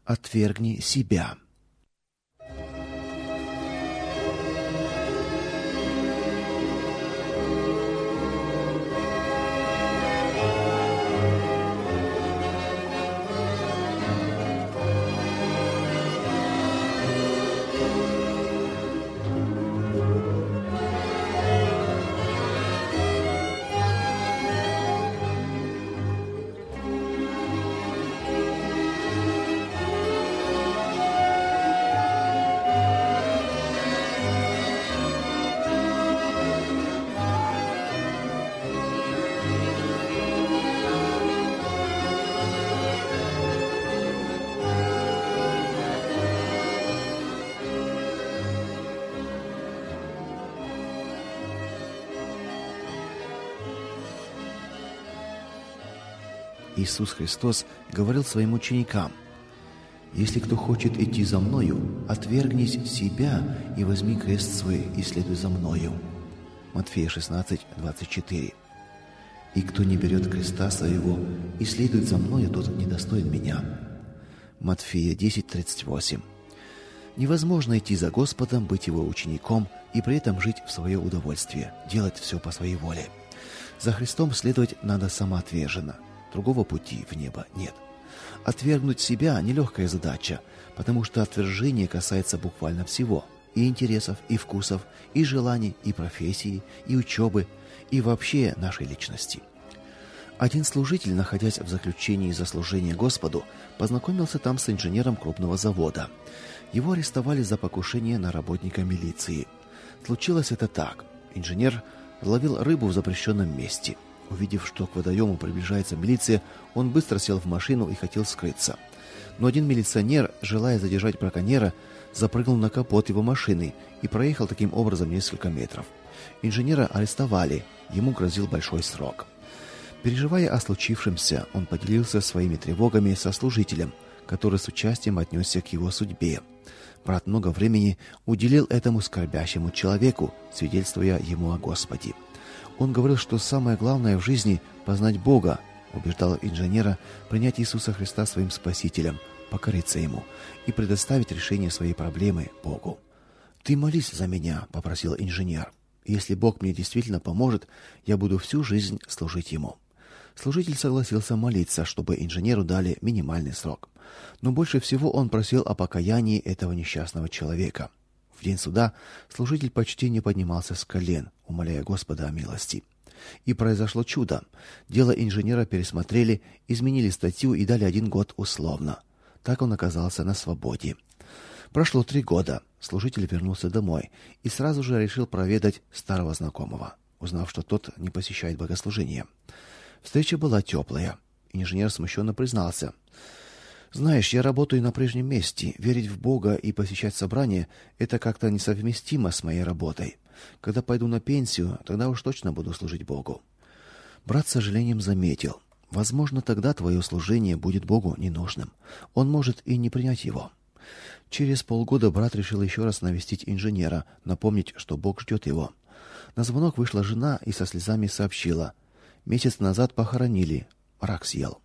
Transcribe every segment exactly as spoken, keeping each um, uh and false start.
Отвергни себя. Иисус Христос говорил своим ученикам: «Если кто хочет идти за Мною, отвергнись себя и возьми крест свой и следуй за Мною». Матфея шестнадцать, двадцать четыре. «И кто не берет креста своего и следует за Мною, тот недостоин Меня». Матфея десять, тридцать восемь. Невозможно идти за Господом, быть Его учеником и при этом жить в свое удовольствие, делать все по своей воле. За Христом следовать надо самоотверженно. Другого пути в небо нет. Отвергнуть себя – нелегкая задача, потому что отвержение касается буквально всего – и интересов, и вкусов, и желаний, и профессии, и учебы, и вообще нашей личности. Один служитель, находясь в заключении за служение Господу, познакомился там с инженером крупного завода. Его арестовали за покушение на работника милиции. Случилось это так. Инженер ловил рыбу в запрещенном месте. Увидев, что к водоему приближается милиция, он быстро сел в машину и хотел скрыться. Но один милиционер, желая задержать браконьера, запрыгнул на капот его машины и проехал таким образом несколько метров. Инженера арестовали, ему грозил большой срок. Переживая о случившемся, он поделился своими тревогами со служителем, который с участием отнесся к его судьбе. Брат много времени уделил этому скорбящему человеку, свидетельствуя ему о Господе. Он говорил, что самое главное в жизни – познать Бога, убеждал инженера принять Иисуса Христа своим Спасителем, покориться Ему и предоставить решение своей проблемы Богу. «Ты молись за меня», – попросил инженер. «Если Бог мне действительно поможет, я буду всю жизнь служить Ему». Служитель согласился молиться, чтобы инженеру дали минимальный срок. Но больше всего он просил о покаянии этого несчастного человека. В день суда служитель почти не поднимался с колен, умоляя Господа о милости. И произошло чудо. Дело инженера пересмотрели, изменили статью и дали один год условно. Так он оказался на свободе. Прошло три года. Служитель вернулся домой и сразу же решил проведать старого знакомого, узнав, что тот не посещает богослужения. Встреча была теплая. Инженер смущенно признался: «Знаешь, я работаю на прежнем месте. Верить в Бога и посещать собрания – это как-то несовместимо с моей работой. Когда пойду на пенсию, тогда уж точно буду служить Богу». Брат с сожалением заметил: «Возможно, тогда твое служение будет Богу ненужным. Он может и не принять его». Через полгода брат решил еще раз навестить инженера, напомнить, что Бог ждет его. На звонок вышла жена и со слезами сообщила: «Месяц назад похоронили. Рак съел».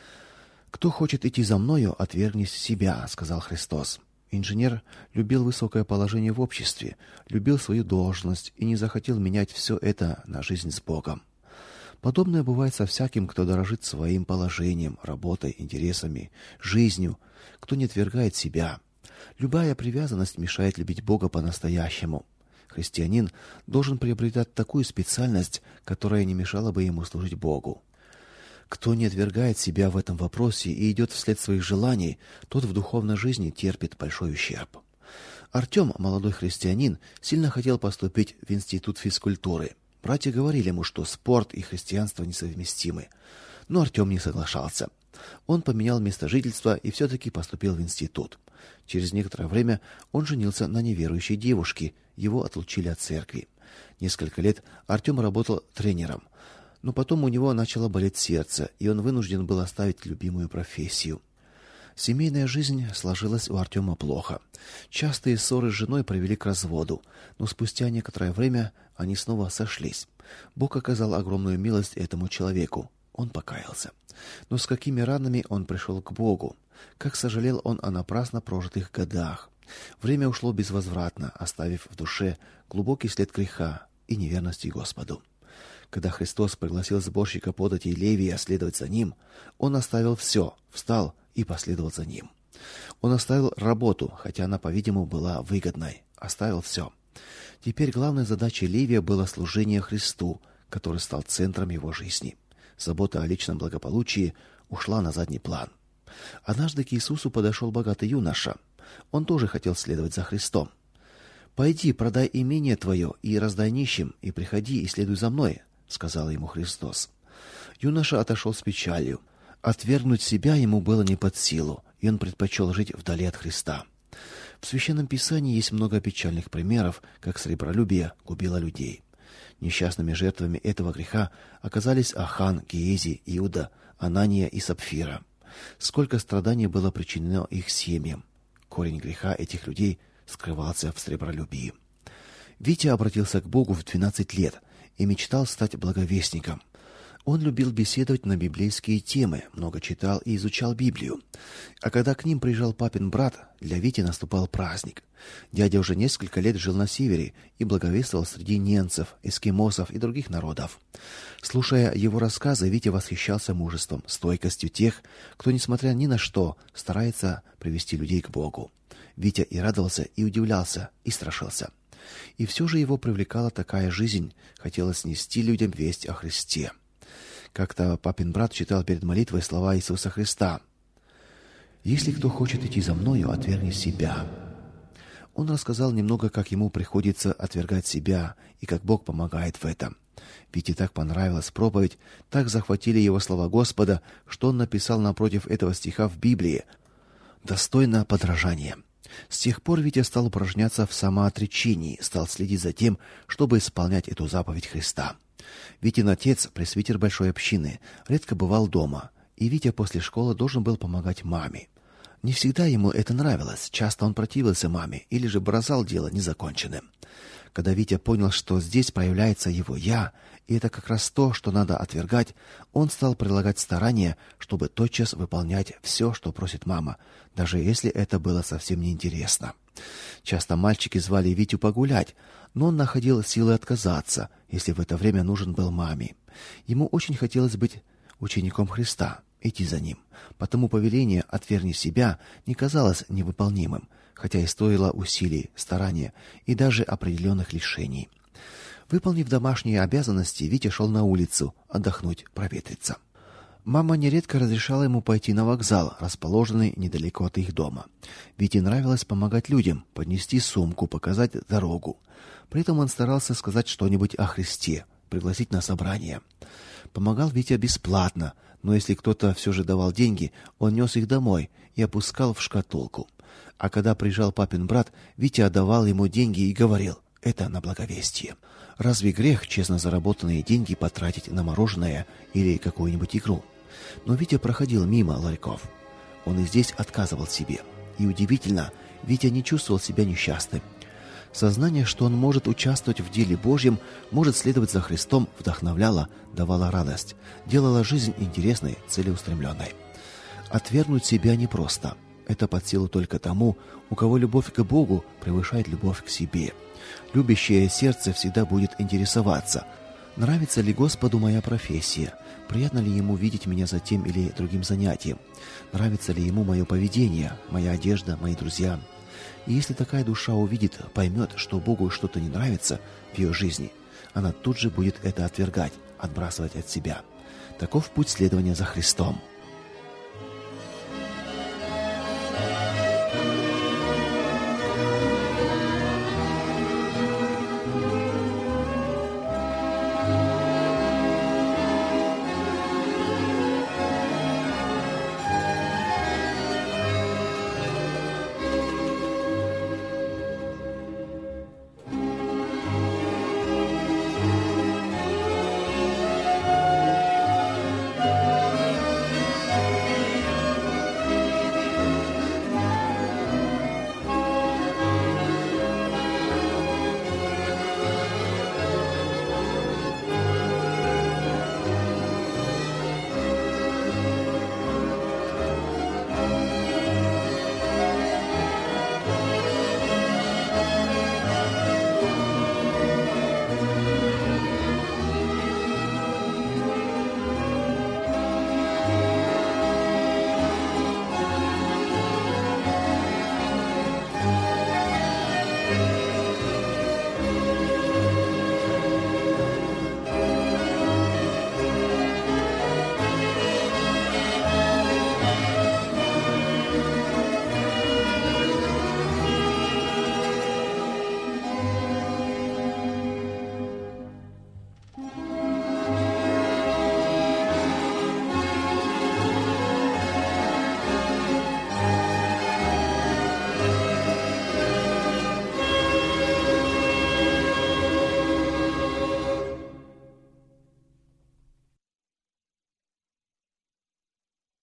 «Кто хочет идти за Мною, отвергнись себя», — сказал Христос. Инженер любил высокое положение в обществе, любил свою должность и не захотел менять все это на жизнь с Богом. Подобное бывает со всяким, кто дорожит своим положением, работой, интересами, жизнью, кто не отвергает себя. Любая привязанность мешает любить Бога по-настоящему. Христианин должен приобретать такую специальность, которая не мешала бы ему служить Богу. Кто не отвергает себя в этом вопросе и идет вслед своих желаний, тот в духовной жизни терпит большой ущерб. Артем, молодой христианин, сильно хотел поступить в институт физкультуры. Братья говорили ему, что спорт и христианство несовместимы. Но Артем не соглашался. Он поменял место жительства и все-таки поступил в институт. Через некоторое время он женился на неверующей девушке, его отлучили от церкви. Несколько лет Артем работал тренером. Но потом у него начало болеть сердце, и он вынужден был оставить любимую профессию. Семейная жизнь сложилась у Артема плохо. Частые ссоры с женой привели к разводу, но спустя некоторое время они снова сошлись. Бог оказал огромную милость этому человеку. Он покаялся. Но с какими ранами он пришел к Богу? Как сожалел он о напрасно прожитых годах. Время ушло безвозвратно, оставив в душе глубокий след греха и неверности Господу. Когда Христос пригласил сборщика податей Левия следовать за ним, он оставил все, встал и последовал за ним. Он оставил работу, хотя она, по-видимому, была выгодной. Оставил все. Теперь главной задачей Левия было служение Христу, который стал центром его жизни. Забота о личном благополучии ушла на задний план. Однажды к Иисусу подошел богатый юноша. Он тоже хотел следовать за Христом. «Пойди, продай имение твое и раздай нищим, и приходи и следуй за мной», — сказал ему Христос. Юноша отошел с печалью. Отвергнуть себя ему было не под силу, и он предпочел жить вдали от Христа. В Священном Писании есть много печальных примеров, как сребролюбие губило людей. Несчастными жертвами этого греха оказались Ахан, Гиези, Иуда, Анания и Сапфира. Сколько страданий было причинено их семьям. Корень греха этих людей скрывался в сребролюбии. Витя обратился к Богу в двенадцать лет и мечтал стать благовестником. Он любил беседовать на библейские темы, много читал и изучал Библию. А когда к ним приезжал папин брат, для Вити наступал праздник. Дядя уже несколько лет жил на севере и благовествовал среди ненцев, эскимосов и других народов. Слушая его рассказы, Витя восхищался мужеством, стойкостью тех, кто, несмотря ни на что, старается привести людей к Богу. Витя и радовался, и удивлялся, и страшился. И все же его привлекала такая жизнь, хотелось нести людям весть о Христе. Как-то папин брат читал перед молитвой слова Иисуса Христа: «Если кто хочет идти за мною, отвергни себя». Он рассказал немного, как ему приходится отвергать себя и как Бог помогает в этом. Вите так понравилась проповедь, так захватили его слова Господа, что он написал напротив этого стиха в Библии: «Достойно подражания». С тех пор Витя стал упражняться в самоотречении, стал следить за тем, чтобы исполнять эту заповедь Христа. Витин отец, пресвитер большой общины, редко бывал дома, и Витя после школы должен был помогать маме. Не всегда ему это нравилось, часто он противился маме или же бросал дело незаконченным. Когда Витя понял, что здесь проявляется его «я», и это как раз то, что надо отвергать, он стал прилагать старания, чтобы тотчас выполнять все, что просит мама, даже если это было совсем неинтересно. Часто мальчики звали Витю погулять, но он находил силы отказаться, если в это время нужен был маме. Ему очень хотелось быть учеником Христа, идти за ним. Потому повеление «отвергни себя» не казалось невыполнимым, хотя и стоило усилий, старания и даже определенных лишений. Выполнив домашние обязанности, Витя шел на улицу отдохнуть, проветриться. Мама нередко разрешала ему пойти на вокзал, расположенный недалеко от их дома. Вите нравилось помогать людям, поднести сумку, показать дорогу. При этом он старался сказать что-нибудь о Христе, пригласить на собрание. Помогал Витя бесплатно, но если кто-то все же давал деньги, он нес их домой и опускал в шкатулку. А когда приезжал папин брат, Витя отдавал ему деньги и говорил: «Это на благовестие». Разве грех честно заработанные деньги потратить на мороженое или какую-нибудь игру? Но Витя проходил мимо ларьков. Он и здесь отказывал себе. И удивительно, Витя не чувствовал себя несчастным. Сознание, что он может участвовать в деле Божьем, может следовать за Христом, вдохновляло, давало радость, делало жизнь интересной, целеустремленной. Отвергнуть себя непросто. Это под силу только тому, у кого любовь к Богу превышает любовь к себе. Любящее сердце всегда будет интересоваться: нравится ли Господу моя профессия, приятно ли Ему видеть меня за тем или другим занятием, нравится ли Ему мое поведение, моя одежда, мои друзья. И если такая душа увидит, поймет, что Богу что-то не нравится в ее жизни, она тут же будет это отвергать, отбрасывать от себя. Таков путь следования за Христом.